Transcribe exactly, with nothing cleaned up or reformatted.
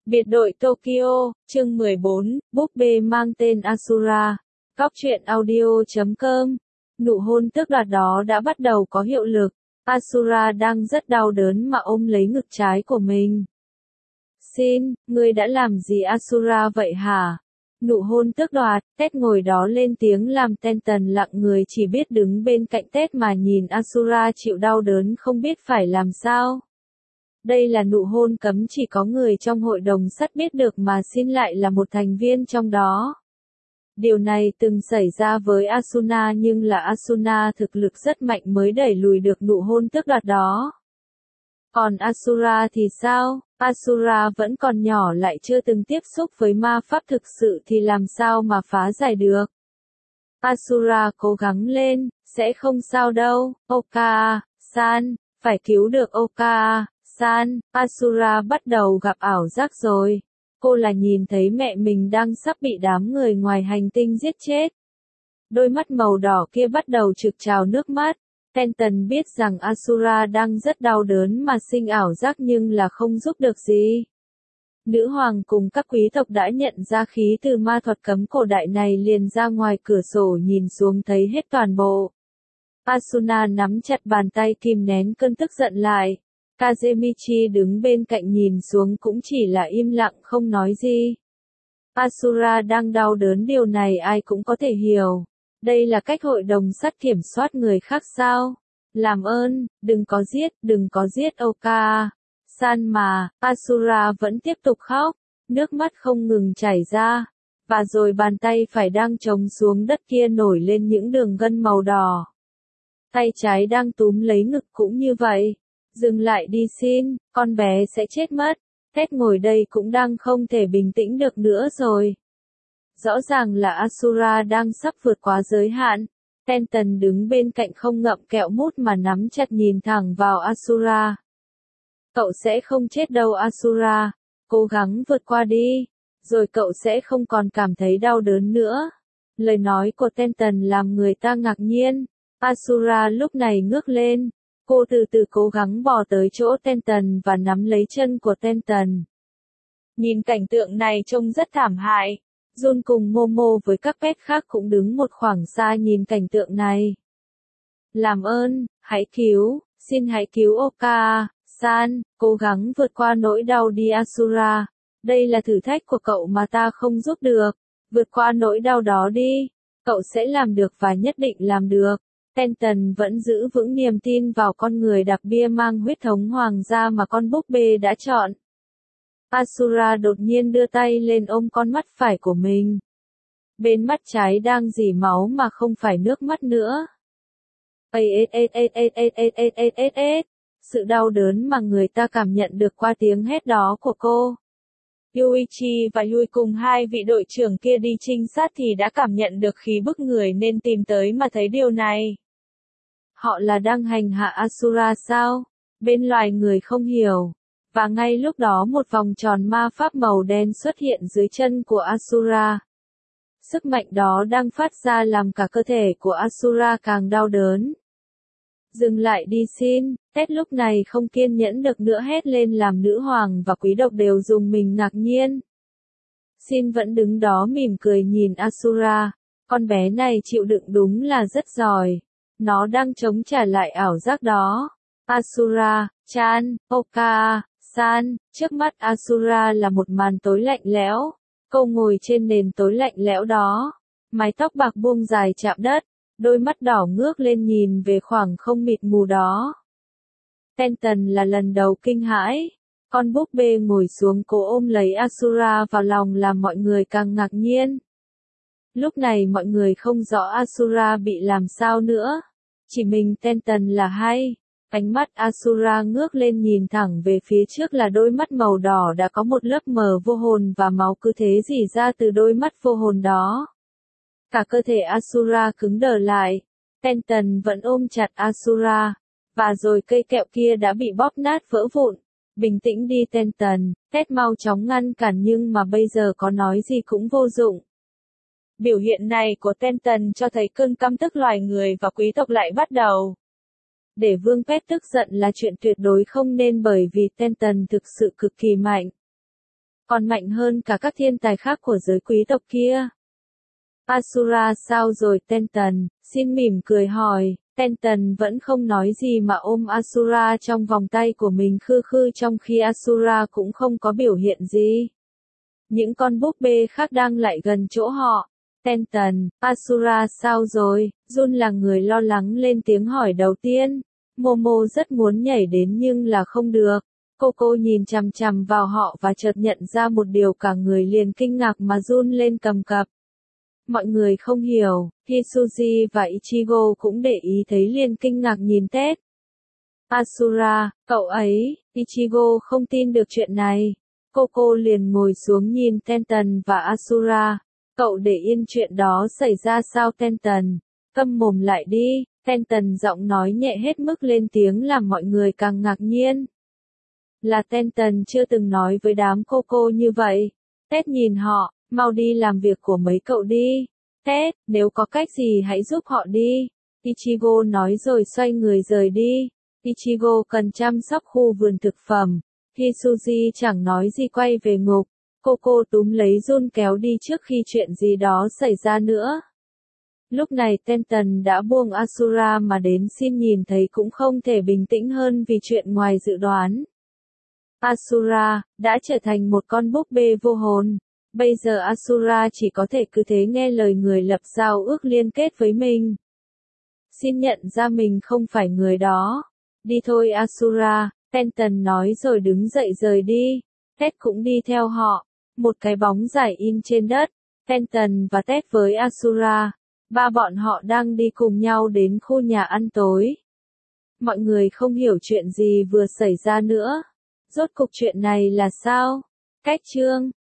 Biệt đội Tokyo, chương mười bốn, búp bê mang tên Asura. Góc truyện audio chấm com. Nụ hôn tước đoạt đó đã bắt đầu có hiệu lực. Asura đang rất đau đớn mà ôm lấy ngực trái của mình. Xin, ngươi đã làm gì Asura vậy hả? Nụ hôn tước đoạt, Ted ngồi đó lên tiếng làm Tenton lặng người chỉ biết đứng bên cạnh Ted mà nhìn Asura chịu đau đớn không biết phải làm sao. Đây là nụ hôn cấm chỉ có người trong hội đồng sắt biết được mà Xin lại là một thành viên trong đó. Điều này từng xảy ra với Asuna nhưng là Asuna thực lực rất mạnh mới đẩy lùi được nụ hôn tước đoạt đó. Còn Asura thì sao? Asura vẫn còn nhỏ lại chưa từng tiếp xúc với ma pháp thực sự thì làm sao mà phá giải được. Asura cố gắng lên, sẽ không sao đâu, Oka-san, phải cứu được Oka-san. Asura bắt đầu gặp ảo giác rồi. Cô là nhìn thấy mẹ mình đang sắp bị đám người ngoài hành tinh giết chết. Đôi mắt màu đỏ kia bắt đầu trực trào nước mắt. Tenton biết rằng Asura đang rất đau đớn mà sinh ảo giác nhưng là không giúp được gì. Nữ hoàng cùng các quý tộc đã nhận ra khí từ ma thuật cấm cổ đại này liền ra ngoài cửa sổ nhìn xuống thấy hết toàn bộ. Asuna nắm chặt bàn tay kìm nén cơn tức giận lại. Kazemichi đứng bên cạnh nhìn xuống cũng chỉ là im lặng không nói gì. Asura đang đau đớn điều này ai cũng có thể hiểu. Đây là cách hội đồng sắt kiểm soát người khác sao? Làm ơn, đừng có giết, đừng có giết Oka-san mà. Asura vẫn tiếp tục khóc, nước mắt không ngừng chảy ra. Và rồi bàn tay phải đang chống xuống đất kia nổi lên những đường gân màu đỏ. Tay trái đang túm lấy ngực cũng như vậy. Dừng lại đi xin, con bé sẽ chết mất. Ted ngồi đây cũng đang không thể bình tĩnh được nữa rồi. Rõ ràng là Asura đang sắp vượt quá giới hạn. Tenton đứng bên cạnh không ngậm kẹo mút mà nắm chặt nhìn thẳng vào Asura. Cậu sẽ không chết đâu Asura, cố gắng vượt qua đi, rồi cậu sẽ không còn cảm thấy đau đớn nữa. Lời nói của Tenton làm người ta ngạc nhiên. Asura lúc này ngước lên. Cô từ từ cố gắng bò tới chỗ Tenton và nắm lấy chân của Tenton. Nhìn cảnh tượng này trông rất thảm hại. Jun cùng Momo với các pet khác cũng đứng một khoảng xa nhìn cảnh tượng này. Làm ơn, hãy cứu, xin hãy cứu Oka-san, cố gắng vượt qua nỗi đau đi Asura. Đây là thử thách của cậu mà ta không giúp được. Vượt qua nỗi đau đó đi, cậu sẽ làm được và nhất định làm được. Tenton vẫn giữ vững niềm tin vào con người đặc bia mang huyết thống hoàng gia mà con búp bê đã chọn. Asura đột nhiên đưa tay lên ôm con mắt phải của mình. Bên mắt trái đang rỉ máu mà không phải nước mắt nữa. Sự đau đớn mà người ta cảm nhận được qua tiếng hét đó của cô. Yuichi và Yui cùng hai vị đội trưởng kia đi trinh sát thì đã cảm nhận được khí bức người nên tìm tới mà thấy điều này. Họ là đang hành hạ Asura sao? Bên loài người không hiểu. Và ngay lúc đó một vòng tròn ma pháp màu đen xuất hiện dưới chân của Asura. Sức mạnh đó đang phát ra làm cả cơ thể của Asura càng đau đớn. Dừng lại đi xin, Ted lúc này không kiên nhẫn được nữa hét lên làm nữ hoàng và quý tộc đều rùng mình ngạc nhiên. Xin vẫn đứng đó mỉm cười nhìn Asura, con bé này chịu đựng đúng là rất giỏi. Nó đang chống trả lại ảo giác đó. Asura, chan, Oka, san, trước mắt Asura là một màn tối lạnh lẽo. Cô ngồi trên nền tối lạnh lẽo đó. Mái tóc bạc buông dài chạm đất. Đôi mắt đỏ ngước lên nhìn về khoảng không mịt mù đó. Tenton là lần đầu kinh hãi. Con búp bê ngồi xuống cố ôm lấy Asura vào lòng làm mọi người càng ngạc nhiên. Lúc này mọi người không rõ Asura bị làm sao nữa. Chỉ mình Tenton là hay. Ánh mắt Asura ngước lên nhìn thẳng về phía trước là đôi mắt màu đỏ đã có một lớp mờ vô hồn và máu cứ thế rỉ ra từ đôi mắt vô hồn đó. Cả cơ thể Asura cứng đờ lại. Tenton vẫn ôm chặt Asura. Và rồi cây kẹo kia đã bị bóp nát vỡ vụn. Bình tĩnh đi Tenton, Ted mau chóng ngăn cản nhưng mà bây giờ có nói gì cũng vô dụng. Biểu hiện này của Tenton cho thấy cơn căm tức loài người và quý tộc lại bắt đầu. Để Vương Pet tức giận là chuyện tuyệt đối không nên bởi vì Tenton thực sự cực kỳ mạnh. còn mạnh hơn cả các thiên tài khác của giới quý tộc kia. Asura sao rồi Tenten, xin mỉm cười hỏi. Tenten vẫn không nói gì mà ôm Asura trong vòng tay của mình khư khư trong khi Asura cũng không có biểu hiện gì. Những con búp bê khác đang lại gần chỗ họ. Tenten, Asura sao rồi? Jun là người lo lắng lên tiếng hỏi đầu tiên. Momo rất muốn nhảy đến nhưng là không được. Coco nhìn chằm chằm vào họ và chợt nhận ra một điều cả người liền kinh ngạc mà run lên cầm cập. Mọi người không hiểu, Hisuji và Ichigo cũng để ý thấy liền kinh ngạc nhìn Tet. Asura, cậu ấy, Ichigo không tin được chuyện này. Coco liền ngồi xuống nhìn Tenten và Asura. Cậu để yên chuyện đó xảy ra sao Tenten? Câm mồm lại đi. Tenten giọng nói nhẹ hết mức lên tiếng làm mọi người càng ngạc nhiên. Là Tenten chưa từng nói với đám Coco như vậy. Tet nhìn họ, mau đi làm việc của mấy cậu đi. Tet, nếu có cách gì hãy giúp họ đi. Ichigo nói rồi xoay người rời đi. Ichigo cần chăm sóc khu vườn thực phẩm. Hisuji chẳng nói gì quay về ngục. Coco túm lấy Jun kéo đi trước khi chuyện gì đó xảy ra nữa. Lúc này Tenten đã buông Asura mà đến xin nhìn thấy cũng không thể bình tĩnh hơn vì chuyện ngoài dự đoán. Asura, đã trở thành một con búp bê vô hồn. Bây giờ Asura chỉ có thể cứ thế nghe lời người lập giao ước liên kết với mình. Xin nhận ra mình không phải người đó. Đi thôi Asura, Tenten nói rồi đứng dậy rời đi. Tet cũng đi theo họ. Một cái bóng dài in trên đất. Tenten và Tet với Asura. Ba bọn họ đang đi cùng nhau đến khu nhà ăn tối. Mọi người không hiểu chuyện gì vừa xảy ra nữa. Rốt cục chuyện này là sao? Cách chương